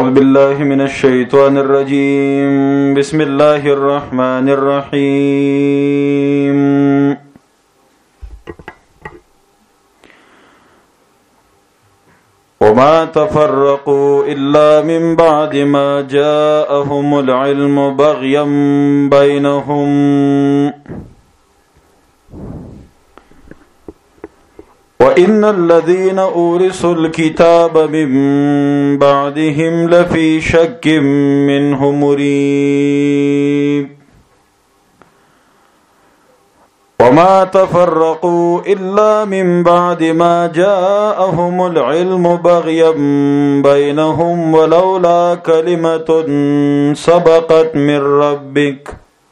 أعوذ بالله من الشيطان الرجيم بسم الله الرحمن الرحيم وما تفرقوا إلا من بعد ما جاءهم العلم بغيا بينهم وإن الذين أورثوا الكتاب من بعدهم لفي شك منه مريب وما تفرقوا إلا من بعد ما جاءهم العلم بغيا بينهم ولولا كلمة سبقت من ربك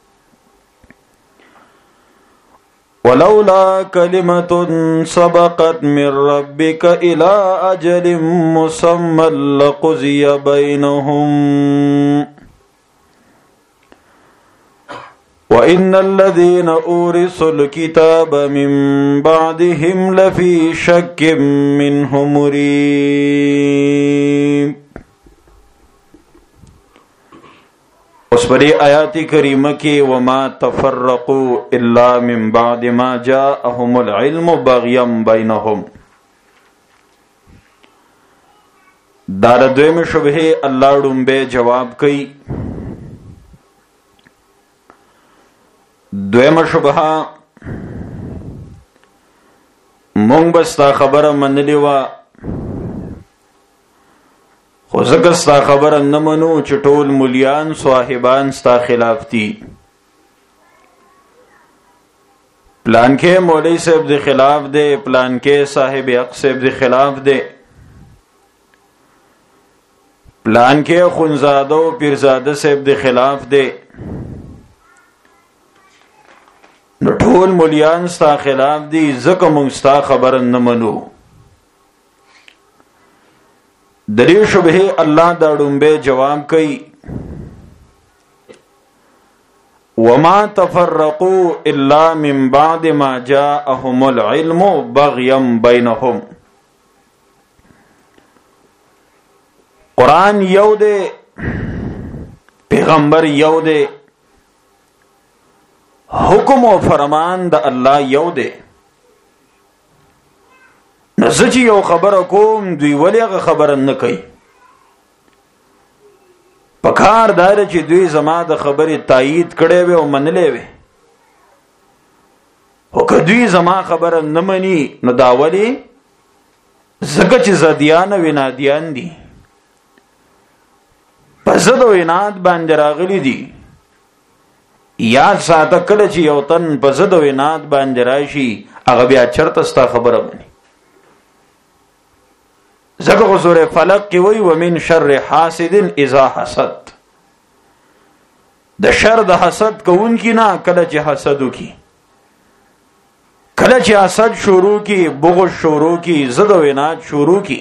إلى أجل مسمى لقضي بينهم وإن الذين أورثوا الكتاب من بعدهم لفي شك منه مريب. اس پر آیات کریمہ کی وما تفرقوا الا من بعد ما جاءهم العلم بغيا بينهم دار دویم شبہ اللہ ڈنبے جواب کئی. دویم شبہ مونږ بستا خبر منلی وا خو زکه ستا خبر نه منو چې ټول مولیان صاحبان ستا خلاف دي. پلان کې مولوی صاحب د خلاف دے، پلان کې صاحب حق صاحب د خلاف دے، پلان کې خونزاده او پیرزاده صاحب د خلاف دے. نو ټول مولیان ستا خلاف دي زکه مونږ ستا خبر نه منو. دری شبہ اللہ دا ڈنبے جواب کئی وما تفرقوا الا من بعد ما جاءهم العلم بغيا بينهم. قرآن یو دے، پیغمبر یو دے، حکم و فرمان دا اللہ یو دے. نو زچی یو خبر کوم دوی ولی هغه خبر نه کوي. پکار دار چې دوی زما د خبرې تایید کړي وي او منلې وي، او که دوی زما خبر نه مني نو دا ولی زکه چې زدیان او عنادیان دي، په زد او عناد باندې راغلي دي. یاد ساته کله چې یو تن په زد او عناد باندې راشي هغه بیا چرته ستا خبره مني. زکه سورہ فلق کی وی ومن شر حاسد اذا حسد، د شر د حسد کون کی نا کله چې حسد کی، کله چې حسد شروع کی، بغض شروع کی، زد و عناد شروع کی،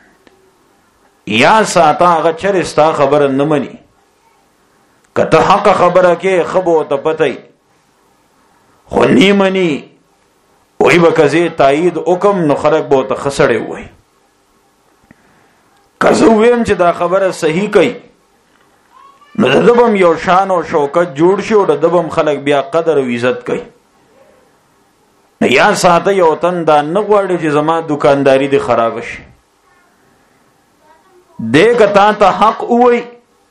یا ساته هغه چر استا خبر نه مني. کته حق خبره کې خبو ته پتاي خو نی مني وای بکزه تایید حکم نو خلق بو ته خسړې وای. کزه ویم چې دا خبره صحیح کوي نو دبم یو شان او شوکت جوړ شي او دبم خلک بیا قدر او عزت کوي. یا ساته یو تن دا نه غواړي چې زما دکانداری دی خراب شي، دې کتا ته حق وای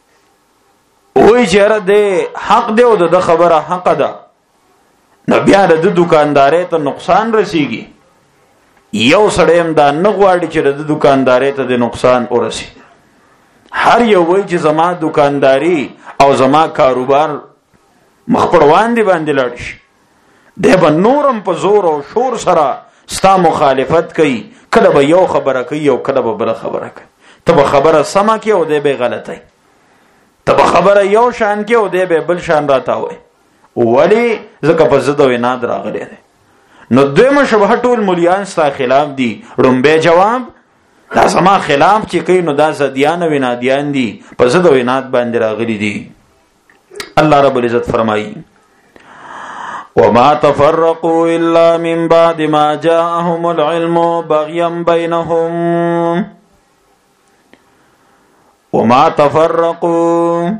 چیرې دې حق دی او د خبره حق ده، نو بیا د دکانداري ته نقصان رسیږي. یو سړیم دا نه غواړي چې د دکانداري ته د نقصان ورسي. هر یو وای چې زما دکانداری او زما کاروبار مخپړوان دی باندې لاړ شي، دی به نورم په زور او شور سره ستا مخالفت کوي. کله به یو خبره کوي او کله به بل خبره کوي. ته به خبره سمه کوي او دی به غلطه، ته به خبره یو شان کوي او دی به بل شان راته وای. ولی ځکه په زده و نه راغلی دی. نو دویمه شبهه ټول مولیان ستا خلاف دي. ړومبی جواب دا زما خلاف چې کوي نو دا زدیان او عنادیان دي، په زد او عناد باندې راغلي دي. الله رب العزت فرمایي وما تفرقوا الا من بعد ما جاءهم العلم بغيا بينهم. وما تفرقوا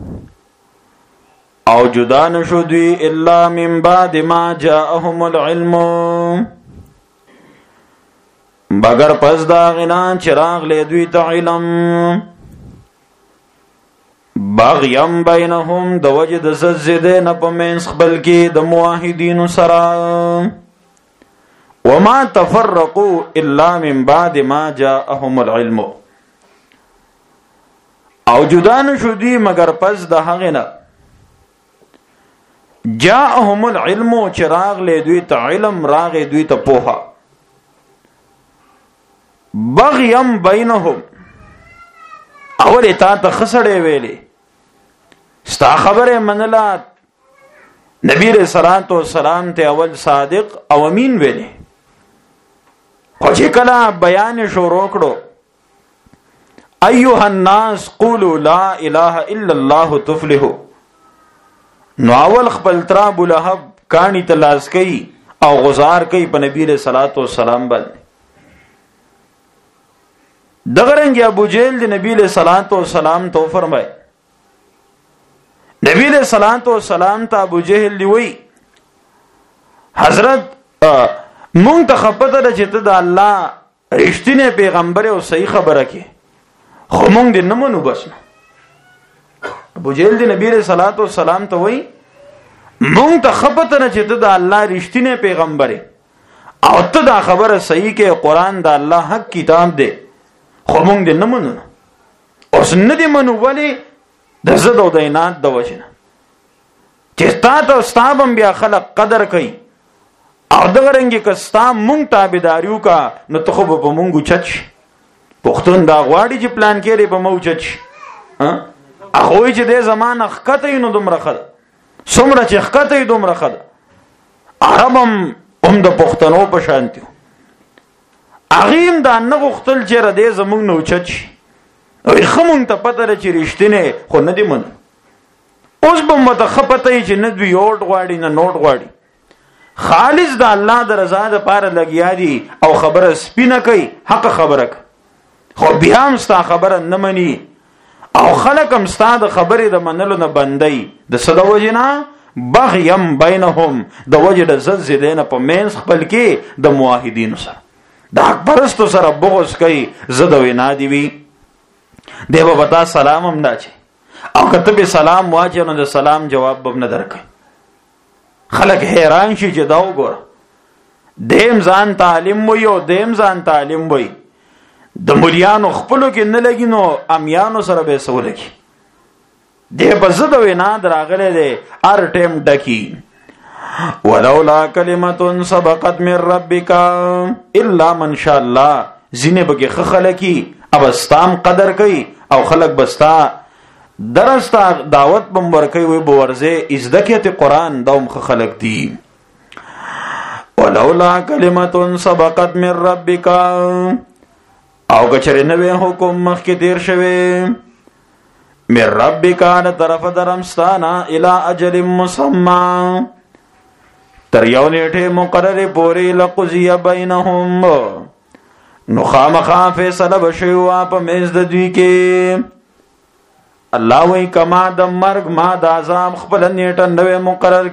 او جدا نشو دوی الا من بعد ما جاءهم العلم بگر پس دا غنا چراغ لے دوی تا علم باغیم بینهم د وجد زده نه پمنس خپل کې د موحدین سره وما تفرقوا الا من بعد ما جاءهم العلم او جدا نشو دوی مگر پس د هغه نه جاءهم العلم چراغ لے دوی ته علم راغ دوی ته پوها بغیم بینهم اول تا ته خسړې ویلې ستا خبره منلا نبی رسول الله سلام ته اول صادق او امین ویلې خو چې کله بیان شروع کړو ایها الناس قولوا لا اله الا الله تفلحوا نو اول خپل تر ابو لهب کانی تلاش کوي او غزار کوي په نبی رسول الله سلام باندې دغرنګ ابو جهل د نبی له صلوات و سلام تو فرمای نبی له صلوات و سلام ته ابو جهل دی وی حضرت مونږ ته خپته ده چې ته د الله رښتینی پیغمبر او صحیح خبره کې خو مونږ دې نه منو بس ابو جهل دی نبی له صلوات و سلام ته وی مونږ ته خپته ده چې ته د الله رښتینی پیغمبر او ته دا خبره صحیح کې قران د الله حق کتاب دی خو مونږ دې نه منو اوس نه دې منو ولی د زد او د عناد د وجنه چې تا ته ستابم بیا خلق قدر کوي او دغه رنګ کې ستا مونږ تابعداریو کا نو ته خو به مونږ چچ پښتون دا غواړي چې پلان کړي په مو چچ هغه چې د زمانه خکته نو دومره خد څومره چې خکته دومره خد عربم هم د پښتنو په شانتیو اغیم دا نغختل چې را دې زمونږ نو چچ او خمون ته پته لري چې رښتینه خو نه دی من اوس به متخپته چې نه دوی یوټ غواړي نه نوٹ غواړي خالص د الله د رضا لپاره لګیا دي او خبره سپینه کوي حق خبره خو بیا هم ستا خبره نه مني او خلک هم ستا د خبرې د منلو نه بندي د صد وجنا بغیم بینهم د وجد زدنه په مینس خپل کې د موحدین سره دا پرستو سره بغض کوي زده وینا دی وی دیو بتا سلام هم داچي او کته به سلام واچو نو د سلام جواب به نه درکې خلک حیران شي چې دا وګور دیم ځان تعلیم وي او دیم ځان تعلیم وي د مليانو خپلو کې نه لګي نو امیانو سره به سولګي دی په زده وینا دراغله دی ار ټیم ډکی ولولا کلمه سبقت من ربک الا من شاء الله زینه بګه خلکی ابستام قدر کوي او خلق بستا درستا دعوت بمبر کوي وي بورزه ازدکیت قران دوم خلق دی ولولا کلمه سبقت من ربک او کچره نوې حکم مخ کې تیر شوه من ربک ان طرف درمستانا الى اجل مسمى تر یو نیټه مقرره پوری لقضی بینهم نو خامخا فیصله بشو په میز د دوی کې الله وی کما د مرګ ما د عذاب خپل نیټه نوې مقرر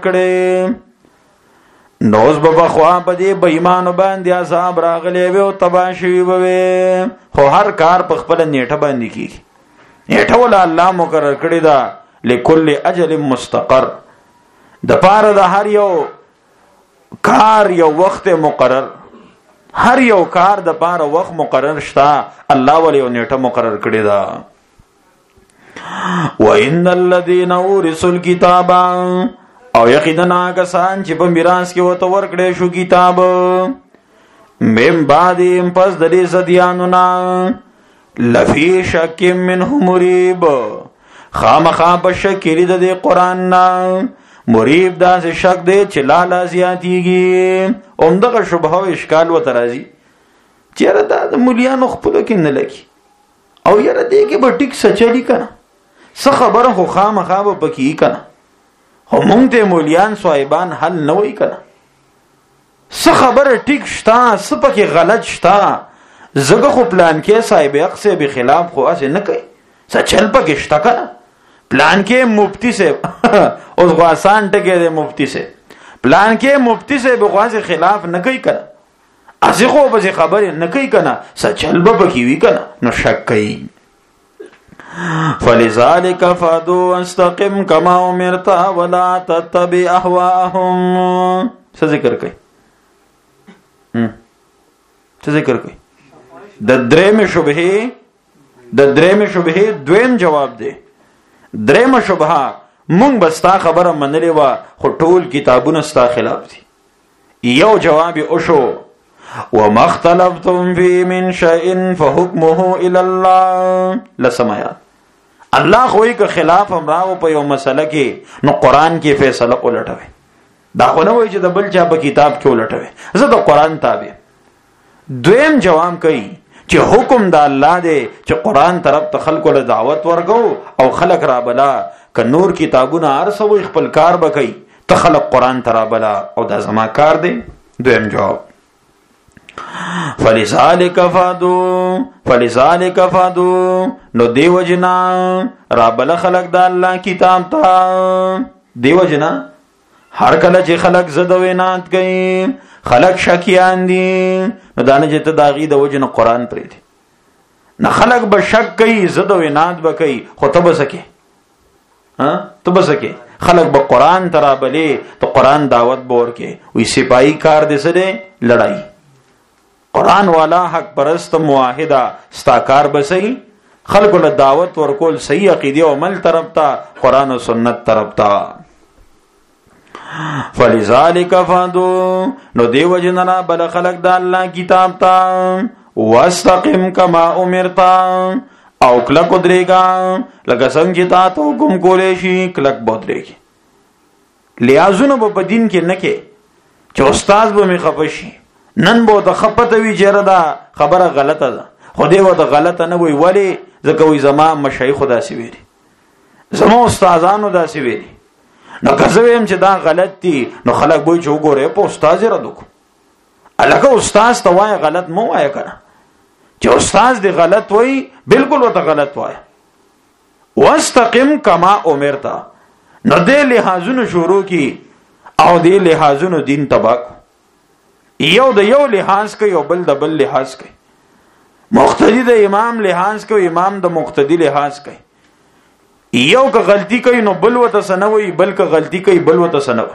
کړي نوز به خوا په دې بېمان باندې عذاب راغلی وي او تباشي وي خو هر کار په خپل نیټه باندې کیږي نیټه ول الله مقرر کړی دا لکل اجل مستقر د پاره د هر یو کار یو وخت مقرر هر یو کار د پاره وخت مقرر شتا الله ولې نیټه مقرر کړی دا وان الذين ورثوا الكتاب او یقینا کسان چې په میراث کې وته ورکړې شو کتاب مم بعدیم پس د دې زديانو نا لفی شک منه مریب خامخا په شک لري د قران نا مریب دا سے شک دے چلالا زیاتیږي اومدغه شبهه او اشکال و ترازی چیرې دا مليانو خپل کې نه لګي او یاره دې کې به ټیک سچلی کنه څه خبره خو خامخا به پکې کنه خو مونږ ته مليان صاحبان حل نه وای کنه څه خبره ټیک شتا څه پکې غلط شتا زګه خو پلان کې صاحب اقصه به خلاف خو اسه نه کوي چل پکې شته کنه. پلان کې مفتی سے اوس غواسان ټکې د مفتی سے پلان کې مفتی سے بغواز خلاف نه کوي کنه. اسی خو به خبره نه کوي کنه سچل به پکې وی کنه نو شک کوي. فلذلك فادو استقم كما امرت ولا تتبع اهواهم. څه ذکر کوي څه ذکر کوي د درېمه شبهه دویم جواب دی. درېمه شبهه مونږ بستا خبره منلې وا خو ټول کتابونه ستا خلاف دي. یو جواب او شو وما اختلفتم فيه من شيء فحكمه الى الله. لسمایا الله خوې که خلاف امراو په یو مسله کې نو قران کې فیصله ولټوي. دا خو نه وایي چې د بل چا په کتاب کې ولټوي. زه د قران تابع. دویم جواب کوي چې حکم د الله دی چې قران طرف ته خلکو له دعوت ورغو او خلک را بلا ک نور کتابونه ارسو خپل کار بکئی ته خلک قران ته را بلا او دا زما کار دی. دویم جواب فلذلك فادو نو دیو جنا را بلا خلق د الله کتاب ته. دیو جنا هر کله چې خلق زده وینات کوي خلق شکیان دي نو دانه چې ته داغي د وجنه قران پرې دي نه خلق به شک کوي زده وینات به کوي خو ته به سکے ته به سکے خلق به قران ترابلې ته قران دعوت بور کې وی سپاهی کار دې سره لړای. قرآن والا حق پرست موحدہ ستاکار بسئی خلق له دعوت ورکول صحیح عقیده او عمل طرف تا قرآن و سنت طرف تا. فلذلك فادو نو دیو جننا بل خلق دا اللہ کتاب تا واستقم کما امرتا او کلک ادریگا لگا سنگ جتا تو حکم کولے شی کلک بودریگی. لیازونو با دین کے نکے چو استاز با می خفشی نن بو ته خپته وی جره دا خبره غلطه ده خو دې و ته غلطه نه وی ولی ځکه وی زما مشایخ خدا سی ویلي زما استادانو دا سی ویلي نو کزویم چې دا غلط دي نو خلک وای چې وګوره په استاد را دوک الکه استاد ته وای غلط مو وای کنه چې استاد دې غلط وای بالکل وته غلط وای. واستقم کما امرتا نو دې لحاظونو شروع کی او دې لحاظونو دین تباک یو د یو لحاظ کوي او بل د بل لحاظ کوي. مقتدی د امام لحاظ کوي امام د مقتدی لحاظ کوي. یو که غلطی کوي نو بل وته سنوي بل که غلطی کوي بل وته سنوي.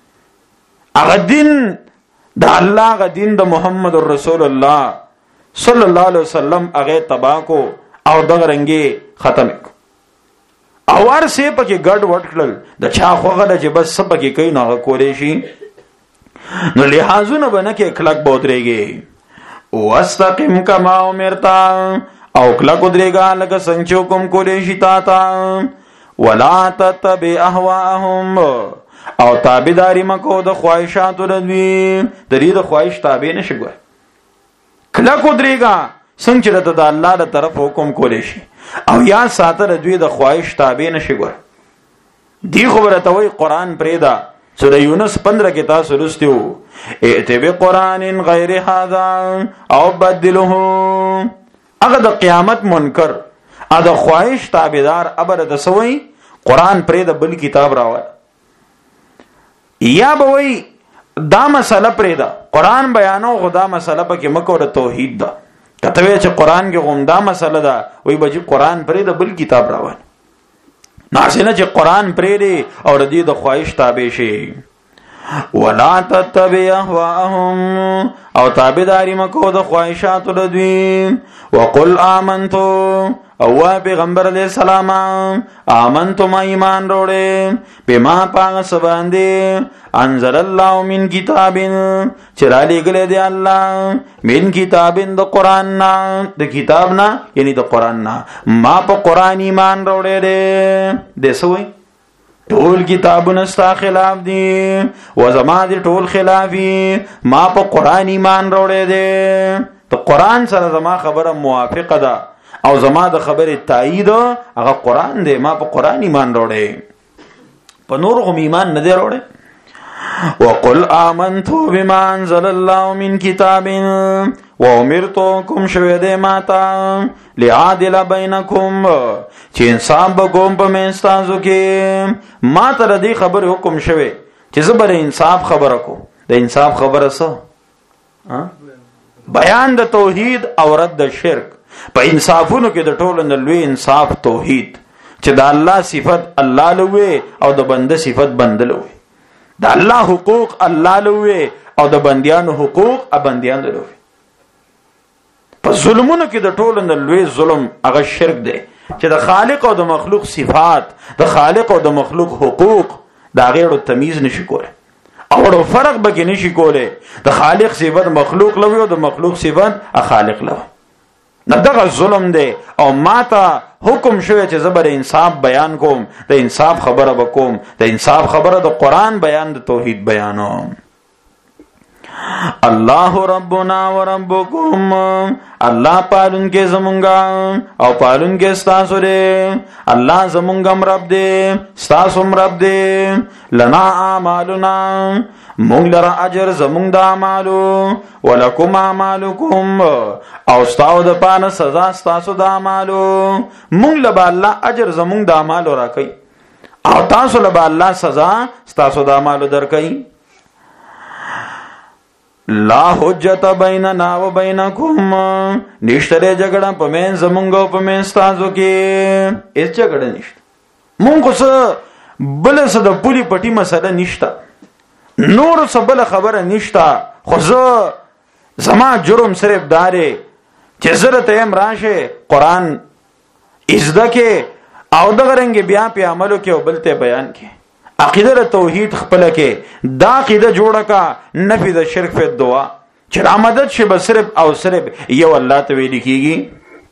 هغه دین د الله غ دین د محمد رسول الله صلی الله علیه وسلم هغه تباکو او دغه رنګي ختم کو او ورسه پکې ګډ وډ کړل د چا خوغه چې بس سب پکې کوي نو کولې شي نو لحاظونه بنه کې کلک بودريږي. واستقم کما امرتا او کلک ودرېګا لکه څنګه چې حکم کولې شي تا تا ولا تتبع اهواهم او تابعداري مکو د خواهشاتو دوی د دې د خواهش تابع نشي ګور کلک ودرېګا څنګه چې د الله تر طرف حکم کولې شي او یا ساتره دوی د خواهش تابع نشي ګور. دی خبره ته وای قران پرېدا سورہ یونس 15 کې تاسو لستیو ائتبع قران غیر هذا او بدله. هغه د قیامت منکر ا د خواهش تابعدار ابر د سوی قران پرې د بل کتاب راوړ یا به وای دا مسله پرې دا قران بیانو خدا مسله پکې مکو د توحید دا کته چې قران کې غونډه مسله دا وای به قران پرې د بل کتاب راوړ ناسنه چې قران پرې دی او د دې د خواهش تابع شي. ولا تتبع اهواهم او تابعداري مکو د خواهشاتو د دوی. وقل آمنت او پیغمبر علیہ السلام آمنت ما ایمان روڑے بما پاغس باندے انزل اللہ من کتاب چرا لے گلے دے اللہ من کتاب دا قرآن نا دا کتاب نا یعنی دا قرآن نا ما پا قرآن ایمان روڑے دے سوئی ټول کتابونه ستا خلاف دي و زما دي ټول خلافي ما په قرآن ایمان روړې دي ته قرآن سره زما خبره موافقه ده او زما د خبره تایید هغه قرآن دی ما په قرآن ایمان روړې په نور هم ایمان نه دی روړې. وقل آمنت بما انزل الله من كتاب وامرتو کوم شوی دی ماتا لعادل بینکم چې انصاف بکوم په منځ تاسو کې. ما ته د دې خبره حکم شوی چې زه به انصاف خبره کوم. د انصاف خبره څه؟ بیان د توحید او رد د شرک. په انصافونو کې د ټولو نه لوی انصاف توحید چې د الله صفت الله لوي او د بنده صفت بنده لوي. د الله حقوق الله لوي او د بندیانو حقوق بندیان لوي. په ظلمونو کې د ټولو نه لوی ظلم هغه شرک دی چې د خالق او د مخلوق صفات، د خالق او د مخلوق حقوق دا غیرو تمیز نشي کوله او فرق به کې نشي کوله. د خالق صفت مخلوق لوي او د مخلوق صفت خالق لوي. نه دغه ظلم دی او ماته حکم شوی چې زبر انصاف بیان کوم. د انصاف خبره وکوم. د انصاف خبره د قران بیان، د توحید بیانوم. الله ربنا و ربکم، الله پالون کې زمونږه او پالون کې ستاسو دی. الله زمونږم رب دی، ستاسو رب دی. لنا اعمالنا، مونږ لره اجر زمونږ د اعمالو، ولکم اعمالکم او ستاسو د پانه سزا ستاسو د اعمالو. مونږ له الله اجر زمونږ د اعمالو راکړي او تاسو له الله سزا ستاسو د اعمالو درکړي. لا حجت بیننا و بینکم، نشته جګړه په مین زمونږ او په مین ستاسو کې. هیڅ جګړه نشته. مونږ څه بل څه د پولی پټی مسله نشته، نور څه بل خبره نشته. خو زما جرم صرف داره چې زره ته هم راشه قرآن ازده کې او دغه رنګ بیا په عملو کې او بل ته بیان کې. عقیده توحید خپل کې دا عقیده جوړه کا نفی د شرک په دعا چې رامدد شي به صرف او صرف یو الله ته ویل کیږي.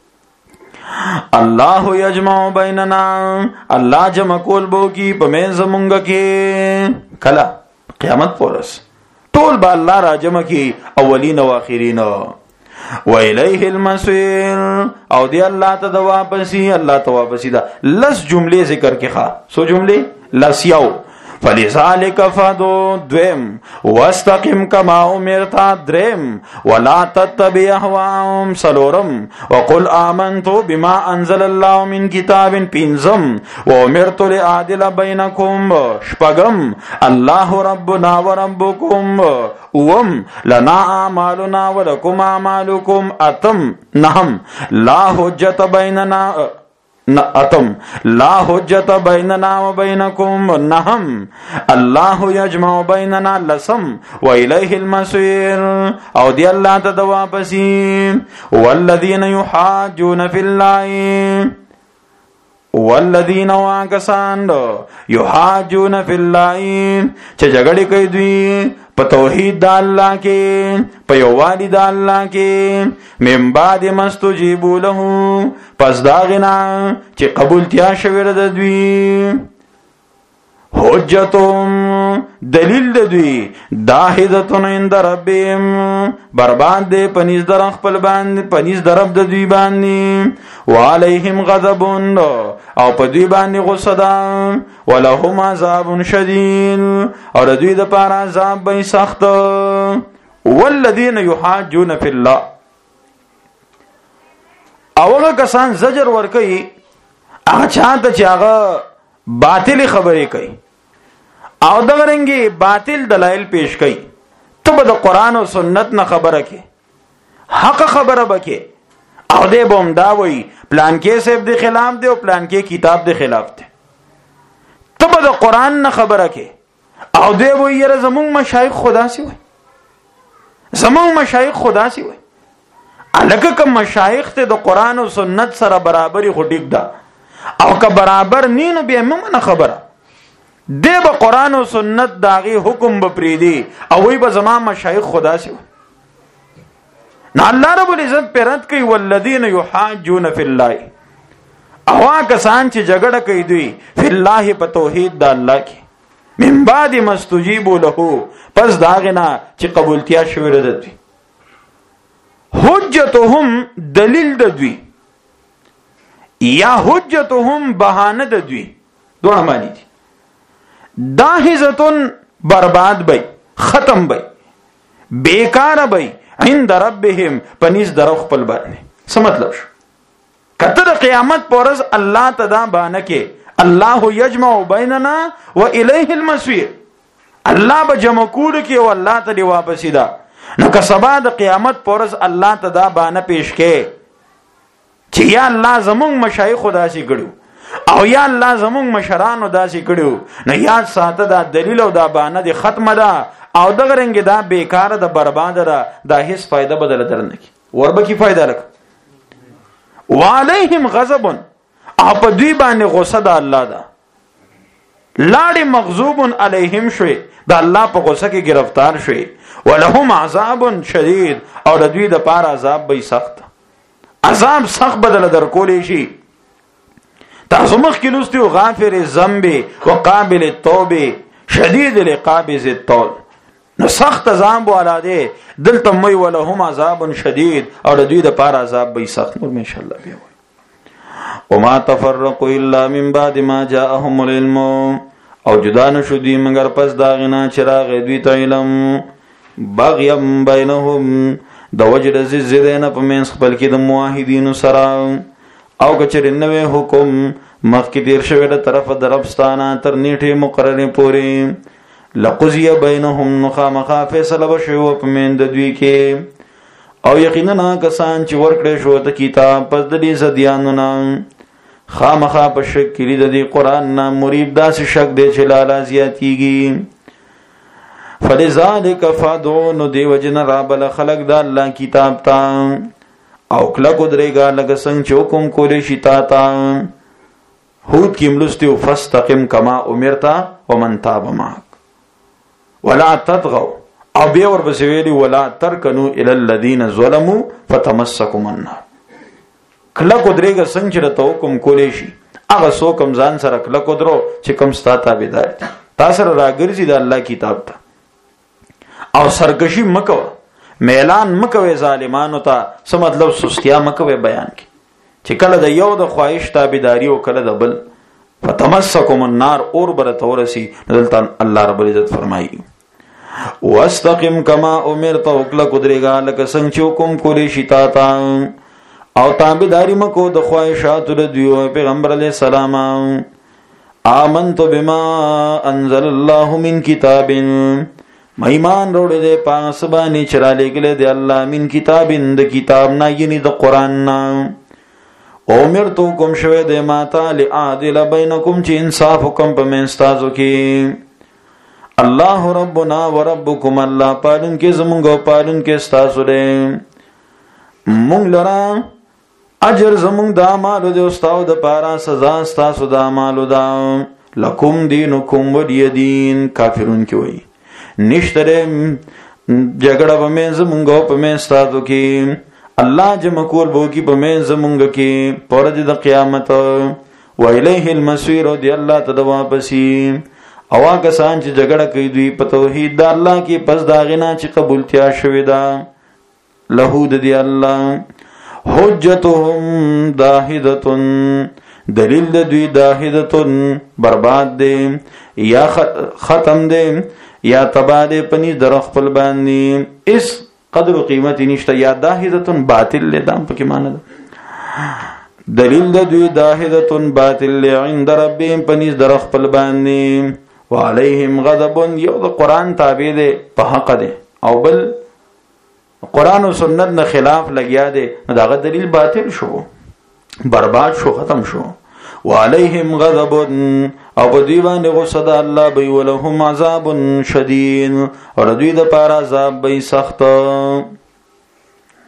الله یجمع بیننا، الله جمع کول بو کی په مې زمونږ کې. کلا قیامت پورس ټول به الله را جمع کی، اولین او اخرین. و الیه المصیر، او دی الله ته د واپسی. الله ته واپسی دا لس جملې ذکر کې ښه. سو جملې لس یو. فلذلك فدو دویم، واستقم كما امرت دریم، ولا تتبع اهواهم سلورم، وقل آمنت بما انزل الله من كتاب پنزم، وامرت لأعدل بينكم شپغم، الله ربنا وربكم اوم، لنا اعمالنا ولكم اعمالكم اتم نهم، لا حجت بيننا اتم، لا حجت بیننا و بینکم نهم، الله یجمع بیننا لسم، و الیه المصیر، او دی اللہ تا د واپسی. والذین یحاجون فی اللہ، والذین واکسان یحاجون فی اللہ چه جگڑی کئی دوی په توحید د الله کې، په یووالي د الله کې. من بعد مستجیبو له، پس دا غنا چې قبولتیا شوی د دوی. حجتهم، دلیل د دوی. داهدتون عند ربهم، برباد دی پنیز در خپل باندې، پنیز در رب د دوی باندې. وعلیهم غضب، او په دوی باندې غصه ده. ولهم عذاب شدید، او د دوی د پاره عذاب به سخت. والذین یحاجون فی الله، او هغه کسان زجر ورکوي هغه چاته چې هغه باطل خبرې کوي او دغه رنګي باطل دلایل پیش کوي. ته به د قران او سنت نه خبره کې، حق خبره بکې، او دې بوم دا وای پلان کې سیب د خلاف دی او پلان کې کتاب د خلاف دی. ته به د قران نه خبره کې او دې وای یره زمونږ مشایخ خدا سي وای، زمونږ مشایخ خدا سي وای. الکه کوم مشایخ ته د قران او سنت سره برابرۍ خو ټیک ده، او که برابر نینو به ممنه خبره دی به قران او سنت داغي حکم به پریدي او وی به زما مشایخ خدا سي. نو الله رب العزت پرد کوي والذین یحاجون فی الله، او کسان چې جګړه کوي دوی فی الله په توحید د الله کې. من بعد مستجیبوا له، پس داغنا چې قبولتیا شوی ده دوی. حجتهم، دلیل د دوی، یا حجتهم بهانه د دوی، دوه معنی دي. داهزتون برباد بی، ختم بی، بیکار بی، عند ربهم پنیز در خپل باندې. څه مطلب شو؟ کته د قیامت پورز الله تدا باندې کې الله یجمع بیننا و الیه المصیر، الله به جمع کول کې او الله ته دی واپس دا. نو که سبا د قیامت پورز الله تدا باندې پیش کې چې یا الله زمونږ مشایخ داسې کړو او یا الله زمونږ مشرانو داسې کړو، نو یاد ساته دا دلیل او دا باندې دی ختمه ده او دغه رنګ دا بیکاره ده، برباد ده، دا هیڅ فائدہ بدل درنه کی وربه کی فائدہ لک. وعلیهم غضب، او په دوی باندې غصه ده الله ده. لاړې مغضوب علیهم شوي، د الله په غصه کې گرفتار شوي. ولهم عذاب شدید، او د دوی د پاره عذاب به سخت، عذاب سخت بدل در کولی شي. تاسو مخکې لوستو غافر الذنب وقابل التوب شدید العقاب ذی الطول، نو سخت عذاب والا دی. دلته مې ولهم عذاب شدید، او د دوی د پاره عذاب به سخت. نور ان شاء الله بیا وما تفرقوا الا من بعد ما جاءهم العلم، او جدا نشو دی مگر پس دا غنا چراغ دوی ته علم. بغیم بینهم، د وجد زیدنه په منځ خپل کې د موحدینو سره، او کچری نوې حکم مخکې تیر شوی د طرف د ربستانه تر نیټه مقرره پورې. لقضی بینهم، نخامخا فیصله بشو په منځ د دوی کې. او یقینا کسان چې ورکړې شو ته کتاب پس د دې زديانو نه خامخا په شک کې د دې قران نه مرید داسې شک دی چې لاله زیاتیږي. فلذلک فدعوا، نو دی وجن رابل خلق د الله کتاب ته، او کله کو درېګا لګ څنګه چې حکم کولې شي تا ته. هود کې ملستو فاستقم کما امرتا ومن تاب معك ولا تطغوا، او بیا ورپسې ویلي ولا ترکنوا الى الذين ظلموا فتمسكوا النار. کله کو درېګا څنګه چې ته حکم کولې شي هغه سو کم ځان سره کله کو درو چې کم ستا تابعدار تاسو راګرځي د الله کتاب ته. او سرکشي مکو، میلان مکوي ظالمانو ته. څه مطلب؟ سستیا مکوي بیان کې چې کله د یو د خواهش تابعداري او کله د بل. فتمسكم النار، اور بر تورسي. دلته الله رب العزت فرمایي واستقم کما امرت، وکله قدرېګا لکه څنګه چې حکم کولې شي تا ته، او تابعداري مکو د خواهشاتو د دوی پیغمبر علیه السلام. آمنت بما انزل الله من کتاب، ایمان روړې دې پاس باندې چرالې ګلې دې الله من کتابین د کتاب نه، یعنی د قران نه. امرتو کوم شوه دې ماته لعادل بینکم، چې انصاف کوم په من تاسو کې. الله ربنا وربکم، الله پالون کې زمونږ او پالون کې تاسو دې. مونږ لرا اجر زمونږ د اعمالو دې استاو د پارا سزا تاسو د اعمالو دا. لکم دینکم ودی دین، کافرون کې وایي نشتره جګړه په مې زمونږ په مې ستاسو کې. الله جمع کول بو کی په مې زمونږ کې پر د قیامت. و الیه المصیر، دی الله ته واپسی. او هغه سان چې جګړه کوي دوی په توحید د الله کې پس دا غنا چې قبولتیا شوی دا له دی الله. حجتهم داهدتن، دلیل د دوی داهدتن برباد دی یا ختم دی یا تباده پنی در خپل باندې. اس قدر و قیمت نشته. یا داهدتن باطل لدام پکې معنی ده. دلیل د دوی داهدتن باطل عند ربهم پنی در خپل باندې. وعليهم غضب، یو د قران تابع دی په حق دی، او بل قران او سنت نه خلاف لګیا دی، داغه دلیل باطل شو، برباد شو، ختم شو. وعليهم غضب، او په دوی باندې غصه ده الله به. ولهم عذاب شدید، او دوی د پاره عذاب به سخت.